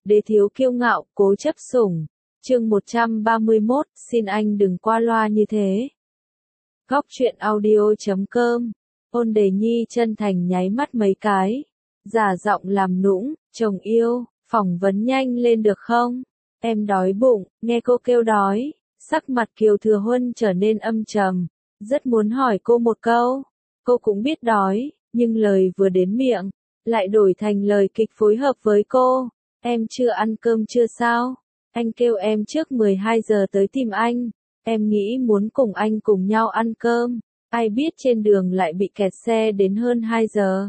Đế thiếu kiêu ngạo, cố chấp sủng. Chương 131, xin anh đừng qua loa như thế. Góc truyện audio.com. Ôn Đề Nhi chân thành nháy mắt mấy cái. Giả giọng làm nũng, chồng yêu, phỏng vấn nhanh lên được không? Em đói bụng, nghe cô kêu đói. Sắc mặt Kiều Thừa Huân trở nên âm trầm. Rất muốn hỏi cô một câu. Cô cũng biết đói, nhưng lời vừa đến miệng, lại đổi thành lời kịch phối hợp với cô. Em chưa ăn cơm chưa sao? Anh kêu em trước 12 giờ tới tìm anh. Em nghĩ muốn cùng anh cùng nhau ăn cơm. Ai biết trên đường lại bị kẹt xe đến hơn 2 giờ.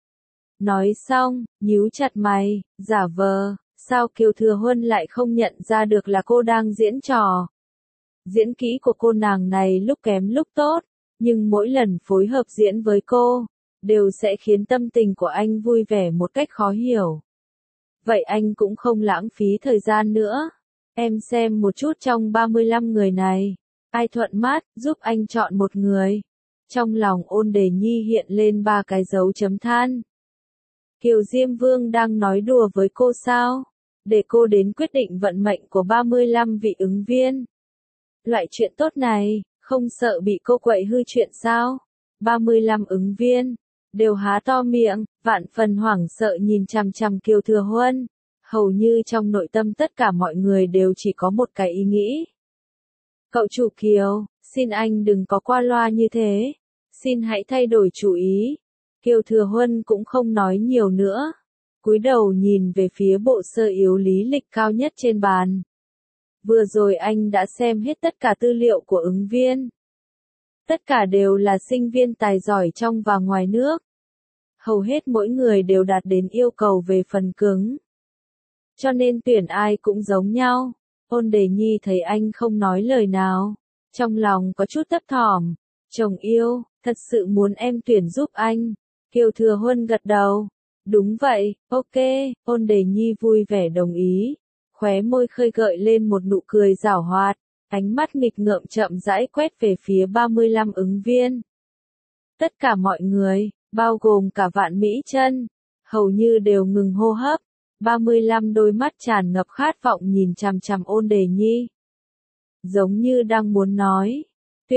Nói xong, nhíu chặt mày, giả vờ. Sao Kiều Thừa Huân lại không nhận ra được là cô đang diễn trò? Diễn kỹ của cô nàng này lúc kém lúc tốt, nhưng mỗi lần phối hợp diễn với cô, đều sẽ khiến tâm tình của anh vui vẻ một cách khó hiểu. Vậy anh cũng không lãng phí thời gian nữa. Em xem một chút trong 35 người này, ai thuận mắt, giúp anh chọn một người. Trong lòng Ôn Đề Nhi hiện lên 3 cái dấu chấm than. Kiều Diêm Vương đang nói đùa với cô sao? Để cô đến quyết định vận mệnh của 35 vị ứng viên. Loại chuyện tốt này, không sợ bị cô quậy hư chuyện sao? 35 ứng viên, đều há to miệng, vạn phần hoảng sợ nhìn chằm chằm Kiều Thừa Huân. Hầu như trong nội tâm tất cả mọi người đều chỉ có một cái ý nghĩ. Cậu chủ Kiều, xin anh đừng có qua loa như thế. Xin hãy thay đổi chủ ý. Kiều Thừa Huân cũng không nói nhiều nữa. Cúi đầu nhìn về phía bộ sơ yếu lý lịch cao nhất trên bàn. Vừa rồi anh đã xem hết tất cả tư liệu của ứng viên. Tất cả đều là sinh viên tài giỏi trong và ngoài nước. Hầu hết mỗi người đều đạt đến yêu cầu về phần cứng. Cho nên tuyển ai cũng giống nhau. Ôn Đề Nhi thấy anh không nói lời nào. Trong lòng có chút thấp thỏm. Chồng yêu, thật sự muốn em tuyển giúp anh. Kiều Thừa Huân gật đầu. Đúng vậy, ok, Ôn Đề Nhi vui vẻ đồng ý. Khóe môi khơi gợi lên một nụ cười giảo hoạt. Ánh mắt nghịch ngợm chậm rãi quét về phía 35 ứng viên. Tất cả mọi người, bao gồm cả Vạn Mỹ Chân, hầu như đều ngừng hô hấp. 35 đôi mắt tràn ngập khát vọng nhìn chằm chằm Ôn Đề Nhi. Giống như đang muốn nói,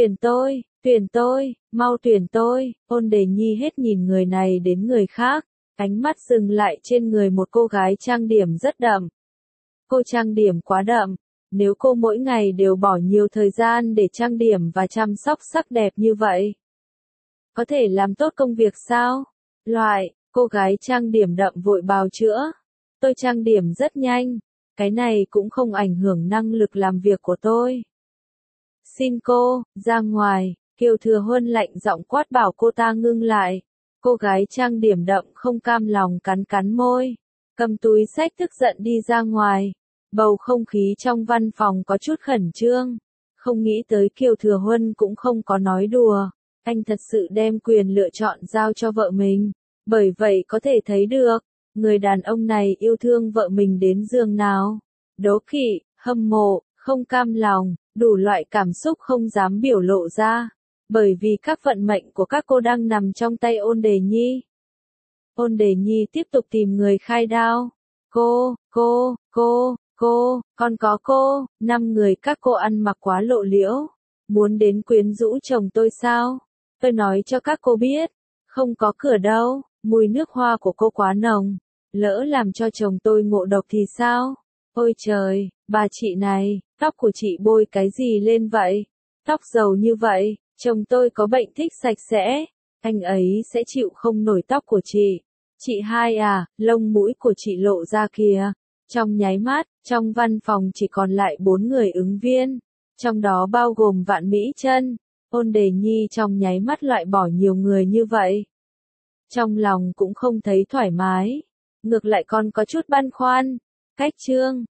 tuyển tôi, mau tuyển tôi. Ôn Đề Nhi hết nhìn người này đến người khác, ánh mắt dừng lại trên người một cô gái trang điểm rất đậm. Cô trang điểm quá đậm, nếu cô mỗi ngày đều bỏ nhiều thời gian để trang điểm và chăm sóc sắc đẹp như vậy, có thể làm tốt công việc sao? Cô gái trang điểm đậm vội bào chữa. Tôi trang điểm rất nhanh, cái này cũng không ảnh hưởng năng lực làm việc của tôi. Xin cô, ra ngoài, Kiều Thừa Huân lạnh giọng quát bảo cô ta ngưng lại. Cô gái trang điểm đậm không cam lòng cắn cắn môi, cầm túi xách tức giận đi ra ngoài. Bầu không khí trong văn phòng có chút khẩn trương. Không nghĩ tới Kiều Thừa Huân cũng không có nói đùa. Anh thật sự đem quyền lựa chọn giao cho vợ mình. Bởi vậy có thể thấy được, người đàn ông này yêu thương vợ mình đến giường nào. Đố kỵ, hâm mộ, không cam lòng, đủ loại cảm xúc không dám biểu lộ ra. Bởi vì các vận mệnh của các cô đang nằm trong tay Ôn Đề Nhi. Ôn Đề Nhi tiếp tục tìm người khai đao. Còn có cô, 5 người các cô ăn mặc quá lộ liễu. Muốn đến quyến rũ chồng tôi sao? Tôi nói cho các cô biết, không có cửa đâu, mùi nước hoa của cô quá nồng. Lỡ làm cho chồng tôi ngộ độc thì sao? Ôi trời, bà chị này, tóc của chị bôi cái gì lên vậy? Tóc dầu như vậy, chồng tôi có bệnh thích sạch sẽ, anh ấy sẽ chịu không nổi tóc của chị. Chị hai à, lông mũi của chị lộ ra kìa. Trong nháy mắt, trong văn phòng chỉ còn lại 4 người ứng viên, trong đó bao gồm Vạn Mỹ Chân. Ôn Đề Nhi trong nháy mắt loại bỏ nhiều người như vậy. Trong lòng cũng không thấy thoải mái, ngược lại còn có chút băn khoăn. Cách chương